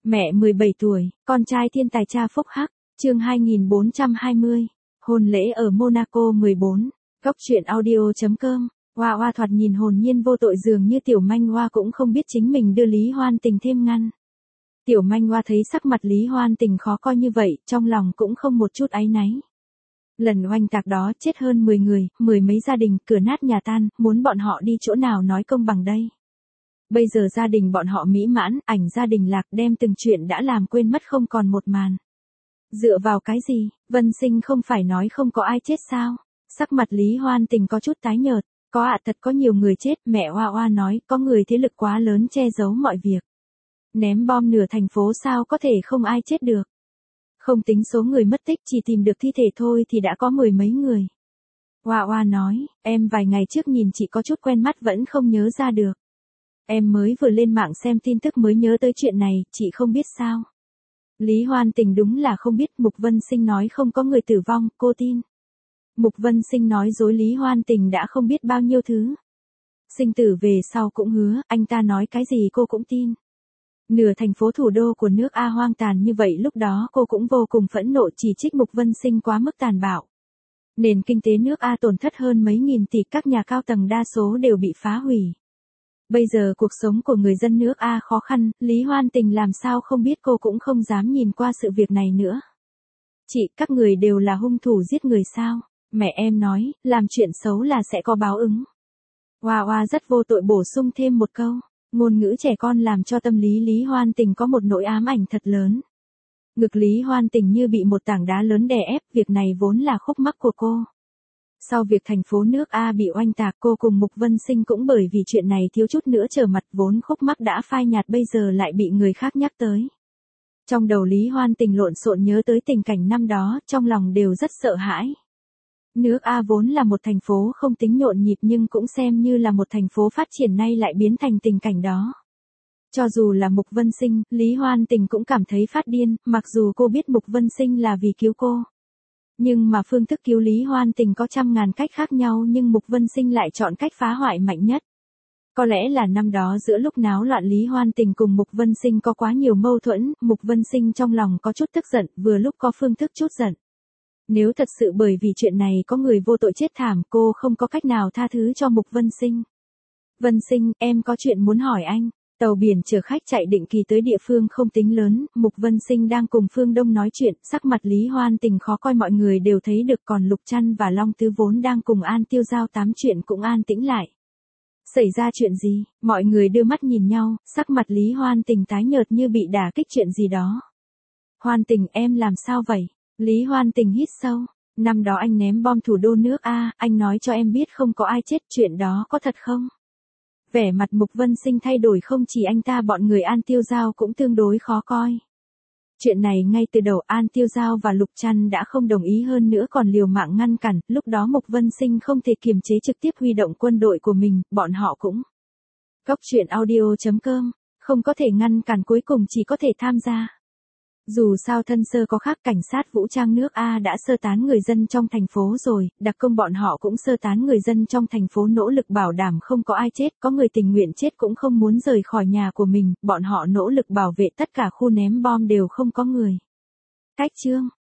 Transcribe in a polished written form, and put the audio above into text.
Mẹ 17 tuổi, con trai thiên tài cha phúc hắc, chương 2420, hôn lễ ở Monaco 14, góc truyện audio.com, Hoa Hoa thoạt nhìn hồn nhiên vô tội dường như Tiểu Manh Hoa cũng không biết chính mình đưa Lý Hoan Tình thêm ngăn. Tiểu Manh Hoa thấy sắc mặt Lý Hoan Tình khó coi như vậy, trong lòng cũng không một chút áy náy. Lần oanh tạc đó chết hơn 10 người, mười mấy gia đình, cửa nát nhà tan, muốn bọn họ đi chỗ nào nói công bằng đây. Bây giờ gia đình bọn họ mỹ mãn, ảnh gia đình lạc đem từng chuyện đã làm quên mất không còn một màn. Dựa vào cái gì, Vân Sinh không phải nói không có ai chết sao? Sắc mặt Lý Hoan Tình có chút tái nhợt, có ạ thật có nhiều người chết, mẹ Hoa Hoa nói, có người thế lực quá lớn che giấu mọi việc. Ném bom nửa thành phố sao có thể không ai chết được. Không tính số người mất tích chỉ tìm được thi thể thôi thì đã có mười mấy người. Hoa Hoa nói, em vài ngày trước nhìn chị có chút quen mắt vẫn không nhớ ra được. Em mới vừa lên mạng xem tin tức mới nhớ tới chuyện này, chị không biết sao. Lý Hoan Tình đúng là không biết, Mục Vân Sinh nói không có người tử vong, cô tin. Mục Vân Sinh nói dối Lý Hoan Tình đã không biết bao nhiêu thứ. Sinh tử về sau cũng hứa, anh ta nói cái gì cô cũng tin. Nửa thành phố thủ đô của nước A hoang tàn như vậy lúc đó cô cũng vô cùng phẫn nộ chỉ trích Mục Vân Sinh quá mức tàn bạo. Nền kinh tế nước A tổn thất hơn mấy nghìn tỷ, các nhà cao tầng đa số đều bị phá hủy. Bây giờ cuộc sống của người dân nước A khó khăn, Lý Hoan Tình làm sao không biết, cô cũng không dám nhìn qua sự việc này nữa. Chị, các người đều là hung thủ giết người sao? Mẹ em nói, làm chuyện xấu là sẽ có báo ứng. Hoa Hoa rất vô tội bổ sung thêm một câu, ngôn ngữ trẻ con làm cho tâm lý Lý Hoan Tình có một nỗi ám ảnh thật lớn. Ngực Lý Hoan Tình như bị một tảng đá lớn đè ép, việc này vốn là khúc mắc của cô. Sau việc thành phố nước A bị oanh tạc, cô cùng Mục Vân Sinh cũng bởi vì chuyện này thiếu chút nữa trở mặt, vốn khúc mắc đã phai nhạt bây giờ lại bị người khác nhắc tới. Trong đầu Lý Hoan Tình lộn xộn nhớ tới tình cảnh năm đó, trong lòng đều rất sợ hãi. Nước A vốn là một thành phố không tính nhộn nhịp nhưng cũng xem như là một thành phố phát triển, nay lại biến thành tình cảnh đó. Cho dù là Mục Vân Sinh, Lý Hoan Tình cũng cảm thấy phát điên, mặc dù cô biết Mục Vân Sinh là vì cứu cô. Nhưng mà phương thức cứu Lý Hoan Tình có trăm ngàn cách khác nhau, nhưng Mục Vân Sinh lại chọn cách phá hoại mạnh nhất. Có lẽ là năm đó giữa lúc náo loạn Lý Hoan Tình cùng Mục Vân Sinh có quá nhiều mâu thuẫn, Mục Vân Sinh trong lòng có chút tức giận, vừa lúc có phương thức chút giận. Nếu thật sự bởi vì chuyện này có người vô tội chết thảm, cô không có cách nào tha thứ cho Mục Vân Sinh. Vân Sinh, em có chuyện muốn hỏi anh. Tàu biển chở khách chạy định kỳ tới địa phương không tính lớn, Mục Vân Sinh đang cùng Phương Đông nói chuyện, sắc mặt Lý Hoan Tình khó coi mọi người đều thấy được, còn Lục Trăn và Long Tứ vốn đang cùng An Tiêu Giao tám chuyện cũng an tĩnh lại. Xảy ra chuyện gì? Mọi người đưa mắt nhìn nhau, sắc mặt Lý Hoan Tình tái nhợt như bị đả kích chuyện gì đó. Hoan Tình, em làm sao vậy? Lý Hoan Tình hít sâu. Năm đó anh ném bom thủ đô nước A, anh nói cho em biết không có ai chết, chuyện đó có thật không? Vẻ mặt Mục Vân Sinh thay đổi, không chỉ anh ta, bọn người An Tiêu Giao cũng tương đối khó coi. Chuyện này ngay từ đầu An Tiêu Giao và Lục Trăn đã không đồng ý, hơn nữa còn liều mạng ngăn cản, lúc đó Mục Vân Sinh không thể kiềm chế trực tiếp huy động quân đội của mình, bọn họ cũng. Góc truyện audio.com, không có thể ngăn cản, cuối cùng chỉ có thể tham gia. Dù sao thân sơ có khác, cảnh sát vũ trang nước A đã sơ tán người dân trong thành phố rồi, đặc công bọn họ cũng sơ tán người dân trong thành phố, nỗ lực bảo đảm không có ai chết, có người tình nguyện chết cũng không muốn rời khỏi nhà của mình, bọn họ nỗ lực bảo vệ tất cả khu ném bom đều không có người. Cách chương